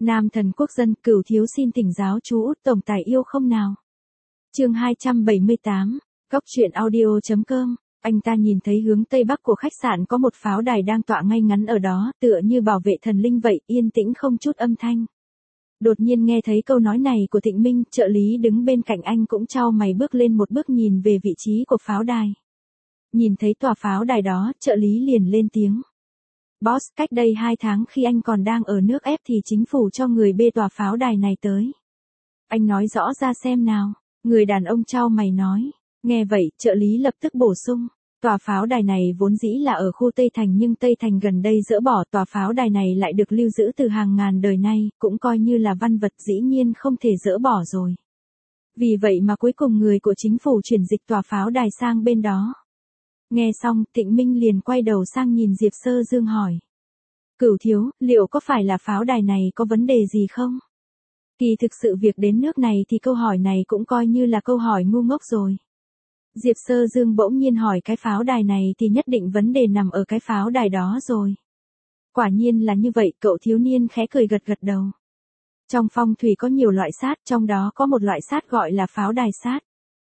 Nam thần quốc dân, Cửu thiếu xin thỉnh giáo chú Út tổng tài yêu không nào. Chương 278, Góc truyện audio.com. Anh ta nhìn thấy hướng tây bắc của khách sạn có một pháo đài đang tọa ngay ngắn ở đó, tựa như bảo vệ thần linh vậy, yên tĩnh không chút âm thanh. Đột nhiên nghe thấy câu nói này của Thịnh Minh, trợ lý đứng bên cạnh anh cũng chau mày bước lên một bước nhìn về vị trí của pháo đài. Nhìn thấy tòa pháo đài đó, trợ lý liền lên tiếng. Boss, cách đây 2 tháng khi anh còn đang ở nước ép thì chính phủ cho người bê tòa pháo đài này tới. Anh nói rõ ra xem nào. Người đàn ông chau mày nói. Nghe vậy, trợ lý lập tức bổ sung. Tòa pháo đài này vốn dĩ là ở khu Tây Thành nhưng Tây Thành gần đây dỡ bỏ, tòa pháo đài này lại được lưu giữ từ hàng ngàn đời nay, cũng coi như là văn vật, dĩ nhiên không thể dỡ bỏ rồi. Vì vậy mà cuối cùng người của chính phủ chuyển dịch tòa pháo đài sang bên đó. Nghe xong, Thịnh Minh liền quay đầu sang nhìn Diệp Sơ Dương hỏi. Cửu thiếu, liệu có phải là pháo đài này có vấn đề gì không? Kỳ thực sự việc đến nước này thì câu hỏi này cũng coi như là câu hỏi ngu ngốc rồi. Diệp Sơ Dương bỗng nhiên hỏi cái pháo đài này thì nhất định vấn đề nằm ở cái pháo đài đó rồi. Quả nhiên là như vậy, cậu thiếu niên khẽ cười gật gật đầu. Trong phong thủy có nhiều loại sát, trong đó có một loại sát gọi là pháo đài sát.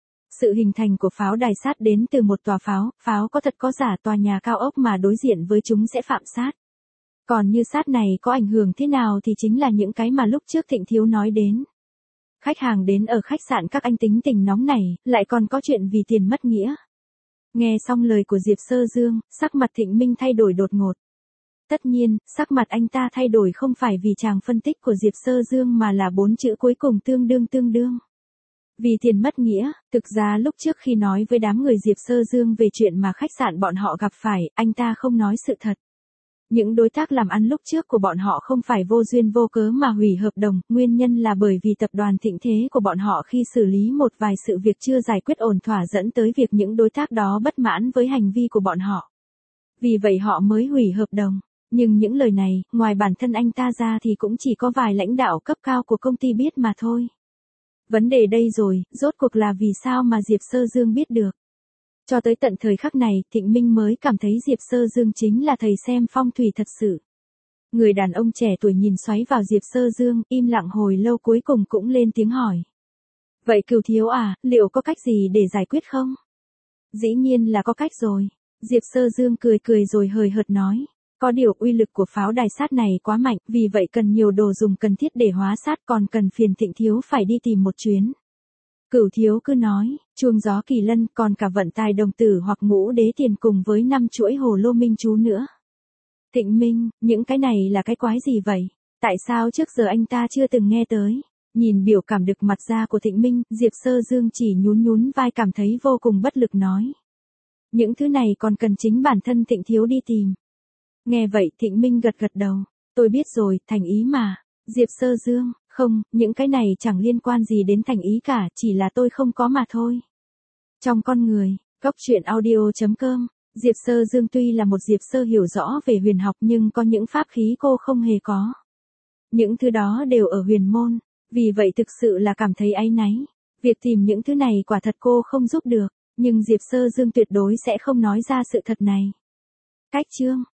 Sự hình thành của pháo đài sát đến từ một tòa pháo, pháo có thật có giả, tòa nhà cao ốc mà đối diện với chúng sẽ phạm sát. Còn như sát này có ảnh hưởng thế nào thì chính là những cái mà lúc trước Thịnh thiếu nói đến. Khách hàng đến ở khách sạn các anh tính tình nóng nảy, lại còn có chuyện vì tiền mất nghĩa. Nghe xong lời của Diệp Sơ Dương, sắc mặt Thịnh Minh thay đổi đột ngột. Tất nhiên, sắc mặt anh ta thay đổi không phải vì chàng phân tích của Diệp Sơ Dương mà là 4 chữ cuối cùng tương đương. Vì tiền mất nghĩa, thực ra lúc trước khi nói với đám người Diệp Sơ Dương về chuyện mà khách sạn bọn họ gặp phải, anh ta không nói sự thật. Những đối tác làm ăn lúc trước của bọn họ không phải vô duyên vô cớ mà hủy hợp đồng, nguyên nhân là bởi vì tập đoàn Thịnh Thế của bọn họ khi xử lý một vài sự việc chưa giải quyết ổn thỏa dẫn tới việc những đối tác đó bất mãn với hành vi của bọn họ. Vì vậy họ mới hủy hợp đồng. Nhưng những lời này, ngoài bản thân anh ta ra thì cũng chỉ có vài lãnh đạo cấp cao của công ty biết mà thôi. Vấn đề đây rồi, rốt cuộc là vì sao mà Diệp Sơ Dương biết được. Cho tới tận thời khắc này, Thịnh Minh mới cảm thấy Diệp Sơ Dương chính là thầy xem phong thủy thật sự. Người đàn ông trẻ tuổi nhìn xoáy vào Diệp Sơ Dương, im lặng hồi lâu cuối cùng cũng lên tiếng hỏi. Vậy Cửu thiếu à, liệu có cách gì để giải quyết không? Dĩ nhiên là có cách rồi. Diệp Sơ Dương cười rồi hời hợt nói. Có điều uy lực của pháo đài sát này quá mạnh, vì vậy cần nhiều đồ dùng cần thiết để hóa sát, còn cần phiền Thịnh thiếu phải đi tìm một chuyến. Cửu thiếu cứ nói, chuông gió kỳ lân, còn cả vận tài đồng tử hoặc ngũ đế tiền cùng với 5 chuỗi hồ lô minh chú nữa. Thịnh Minh, những cái này là cái quái gì vậy? Tại sao trước giờ anh ta chưa từng nghe tới? Nhìn biểu cảm đực mặt ra của Thịnh Minh, Diệp Sơ Dương chỉ nhún vai cảm thấy vô cùng bất lực nói. Những thứ này còn cần chính bản thân Thịnh thiếu đi tìm. Nghe vậy Thịnh Minh gật đầu. Tôi biết rồi, thành ý mà. Diệp Sơ Dương, không, những cái này chẳng liên quan gì đến thành ý cả, chỉ là tôi không có mà thôi. Trong con người, Góc truyện audio.com, Diệp Sơ Dương tuy là một Diệp Sơ hiểu rõ về huyền học nhưng có những pháp khí cô không hề có. Những thứ đó đều ở huyền môn, vì vậy thực sự là cảm thấy áy náy. Việc tìm những thứ này quả thật cô không giúp được, nhưng Diệp Sơ Dương tuyệt đối sẽ không nói ra sự thật này. Cách chương